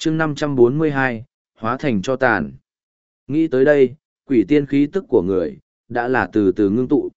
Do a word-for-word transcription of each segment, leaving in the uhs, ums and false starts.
chương năm trăm bốn mươi hai, hóa thành cho tàn. Nghĩ tới đây, quỷ tiên khí tức của người, đã là từ từ ngưng tụ.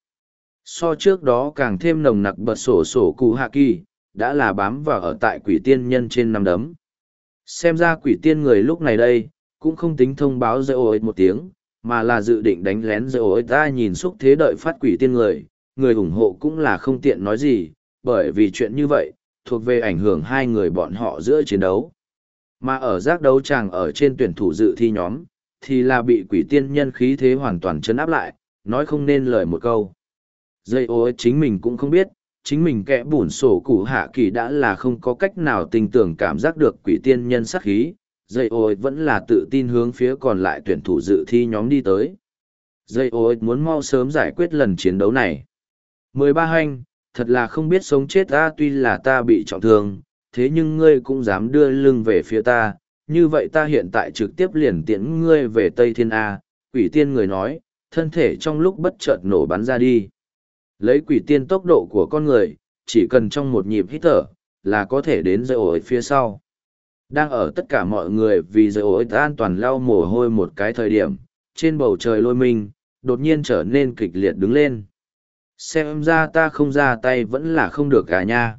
So trước đó càng thêm nồng nặc bật sổ sổ cụ hạ kỳ, đã là bám vào ở tại quỷ tiên nhân trên năm đấm. Xem ra quỷ tiên người lúc này đây, cũng không tính thông báo dây ổi một tiếng, mà là dự định đánh lén dây ổi ta nhìn xúc thế đợi phát quỷ tiên người, người ủng hộ cũng là không tiện nói gì, bởi vì chuyện như vậy, thuộc về ảnh hưởng hai người bọn họ giữa chiến đấu. Mà ở giác đấu tràng ở trên tuyển thủ dự thi nhóm, thì là bị quỷ tiên nhân khí thế hoàn toàn chấn áp lại, nói không nên lời một câu. Dây ổi chính mình cũng không biết, chính mình kẽ bủn sổ cụ hạ kỳ đã là không có cách nào tình tưởng cảm giác được quỷ tiên nhân sát khí, dây ôi vẫn là tự tin hướng phía còn lại tuyển thủ dự thi nhóm đi tới. Dây ôi muốn mau sớm giải quyết lần chiến đấu này. mười ba hành, thật là không biết sống chết ta, tuy là ta bị trọng thương, thế nhưng ngươi cũng dám đưa lưng về phía ta, như vậy ta hiện tại trực tiếp liền tiễn ngươi về Tây Thiên A, quỷ tiên người nói, thân thể trong lúc bất chợt nổ bắn ra đi. Lấy quỷ tiên tốc độ của con người, chỉ cần trong một nhịp hít thở, là có thể đến dây ổi phía sau. Đang ở tất cả mọi người vì dây ổi an toàn lau mồ hôi một cái thời điểm, trên bầu trời lôi minh, đột nhiên trở nên kịch liệt đứng lên. Xem ra ta không ra tay vẫn là không được cả nha.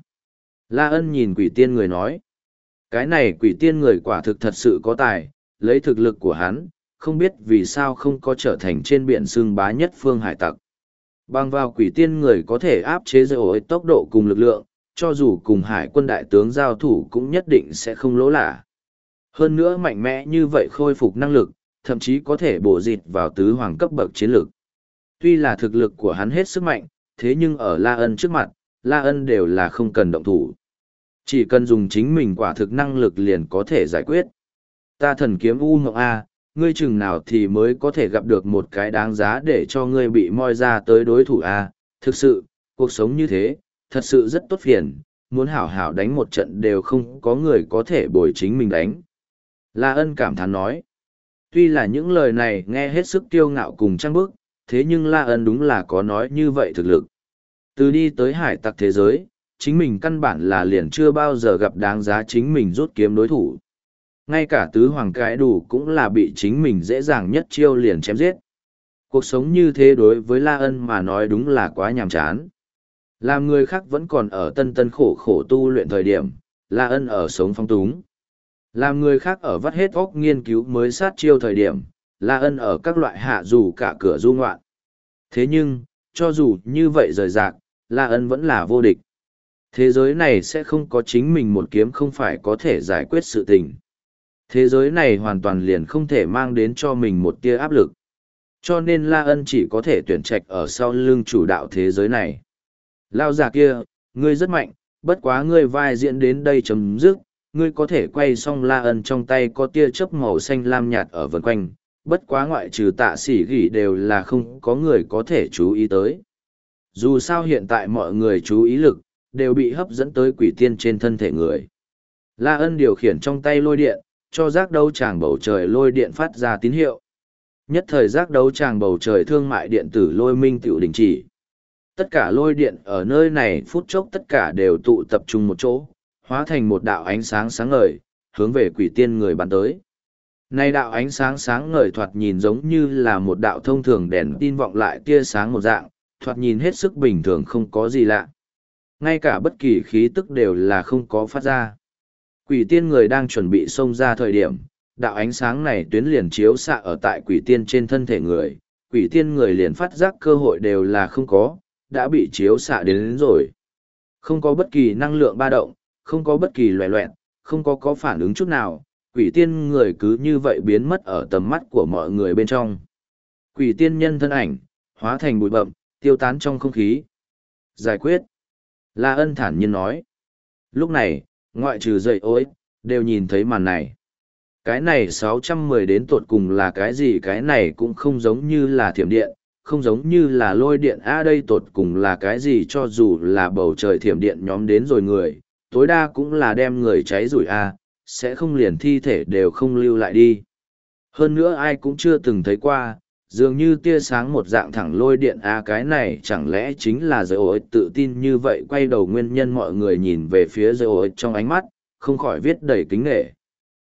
La Ân nhìn quỷ tiên người nói. Cái này quỷ tiên người quả thực thật sự có tài, lấy thực lực của hắn, không biết vì sao không có trở thành trên biển xương bá nhất phương hải tặc. Bằng vào quỷ tiên người có thể áp chế dây ổi tốc độ cùng lực lượng, cho dù cùng hải quân đại tướng giao thủ cũng nhất định sẽ không lỗ lạ. Hơn nữa mạnh mẽ như vậy khôi phục năng lực, thậm chí có thể bổ dịt vào tứ hoàng cấp bậc chiến lực. Tuy là thực lực của hắn hết sức mạnh, thế nhưng ở La Ân trước mặt, La Ân đều là không cần động thủ. Chỉ cần dùng chính mình quả thực năng lực liền có thể giải quyết. Ta thần kiếm U Ngọc A, ngươi chừng nào thì mới có thể gặp được một cái đáng giá để cho ngươi bị moi ra tới đối thủ A. Thực sự, cuộc sống như thế, thật sự rất tốt phiền, muốn hảo hảo đánh một trận đều không có người có thể bồi chính mình đánh. La Ân cảm thán nói. Tuy là những lời này nghe hết sức kiêu ngạo cùng trăng bức, thế nhưng La Ân đúng là có nói như vậy thực lực. Từ đi tới hải tặc thế giới, chính mình căn bản là liền chưa bao giờ gặp đáng giá chính mình rút kiếm đối thủ. Ngay cả tứ hoàng cái đủ cũng là bị chính mình dễ dàng nhất chiêu liền chém giết. Cuộc sống như thế đối với La Ân mà nói đúng là quá nhàm chán. Làm người khác vẫn còn ở tân tân khổ khổ tu luyện thời điểm, La Ân ở sống phong túng. Làm người khác ở vắt hết óc nghiên cứu mới sát chiêu thời điểm, La Ân ở các loại hạ dù cả cửa du ngoạn. Thế nhưng, cho dù như vậy rời rạc, La Ân vẫn là vô địch. Thế giới này sẽ không có chính mình một kiếm không phải có thể giải quyết sự tình. Thế giới này hoàn toàn liền không thể mang đến cho mình một tia áp lực. Cho nên La Ân chỉ có thể tuyển trạch ở sau lưng chủ đạo thế giới này. Lao già kia, ngươi rất mạnh, bất quá ngươi vai diễn đến đây chấm dứt, ngươi có thể quay xong La Ân trong tay có tia chớp màu xanh lam nhạt ở vần quanh, bất quá ngoại trừ tạ sỉ gỉ đều là không có người có thể chú ý tới. Dù sao hiện tại mọi người chú ý lực, đều bị hấp dẫn tới quỷ tiên trên thân thể người. La Ân điều khiển trong tay lôi điện, cho giác đấu tràng bầu trời lôi điện phát ra tín hiệu. Nhất thời giác đấu tràng bầu trời thương mại điện tử lôi minh tiểu đình chỉ. Tất cả lôi điện ở nơi này phút chốc tất cả đều tụ tập trung một chỗ, hóa thành một đạo ánh sáng sáng ngời, hướng về quỷ tiên người bắn tới. Này đạo ánh sáng sáng ngời thoạt nhìn giống như là một đạo thông thường đèn tin vọng lại tia sáng một dạng, thoạt nhìn hết sức bình thường không có gì lạ. Ngay cả bất kỳ khí tức đều là không có phát ra. Quỷ tiên người đang chuẩn bị xông ra thời điểm, đạo ánh sáng này tuyến liền chiếu xạ ở tại quỷ tiên trên thân thể người, quỷ tiên người liền phát giác cơ hội đều là không có, đã bị chiếu xạ đến, đến rồi. Không có bất kỳ năng lượng ba động, không có bất kỳ loẹ loẹn, không có có phản ứng chút nào, quỷ tiên người cứ như vậy biến mất ở tầm mắt của mọi người bên trong. Quỷ tiên nhân thân ảnh, hóa thành bụi bậm, tiêu tán trong không khí. Giải quyết. La Ân thản nhiên nói. Lúc này, ngoại trừ dậy ối, đều nhìn thấy màn này. Cái này sáu trăm mười đến tột cùng là cái gì? Cái này cũng không giống như là thiểm điện, không giống như là lôi điện. A đây tột cùng là cái gì? Cho dù là bầu trời thiểm điện nhóm đến rồi người, tối đa cũng là đem người cháy rủi A, sẽ không liền thi thể đều không lưu lại đi. Hơn nữa ai cũng chưa từng thấy qua, dường như tia sáng một dạng thẳng lôi điện. A cái này chẳng lẽ chính là dây ối tự tin như vậy? Quay đầu nguyên nhân mọi người nhìn về phía dây ối trong ánh mắt, không khỏi viết đầy kính nghệ.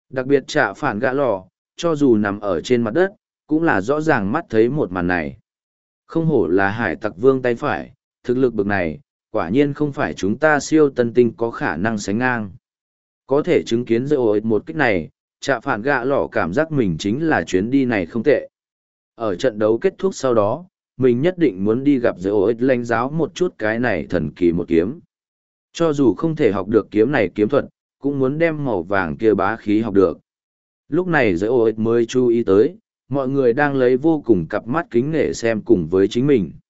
Đặc biệt trạ phản gã lò, cho dù nằm ở trên mặt đất, cũng là rõ ràng mắt thấy một màn này. Không hổ là hải tặc vương tay phải, thực lực bực này, quả nhiên không phải chúng ta siêu tân tinh có khả năng sánh ngang. Có thể chứng kiến dây ổi một kích này, trạ phản gã lò cảm giác mình chính là chuyến đi này không tệ. Ở trận đấu kết thúc sau đó, mình nhất định muốn đi gặp dây ổi lãnh giáo một chút cái này thần kỳ một kiếm. Cho dù không thể học được kiếm này kiếm thuật, cũng muốn đem màu vàng kia bá khí học được. Lúc này dây ổi mới chú ý tới, mọi người đang lấy vô cùng cặp mắt kính nể xem cùng với chính mình.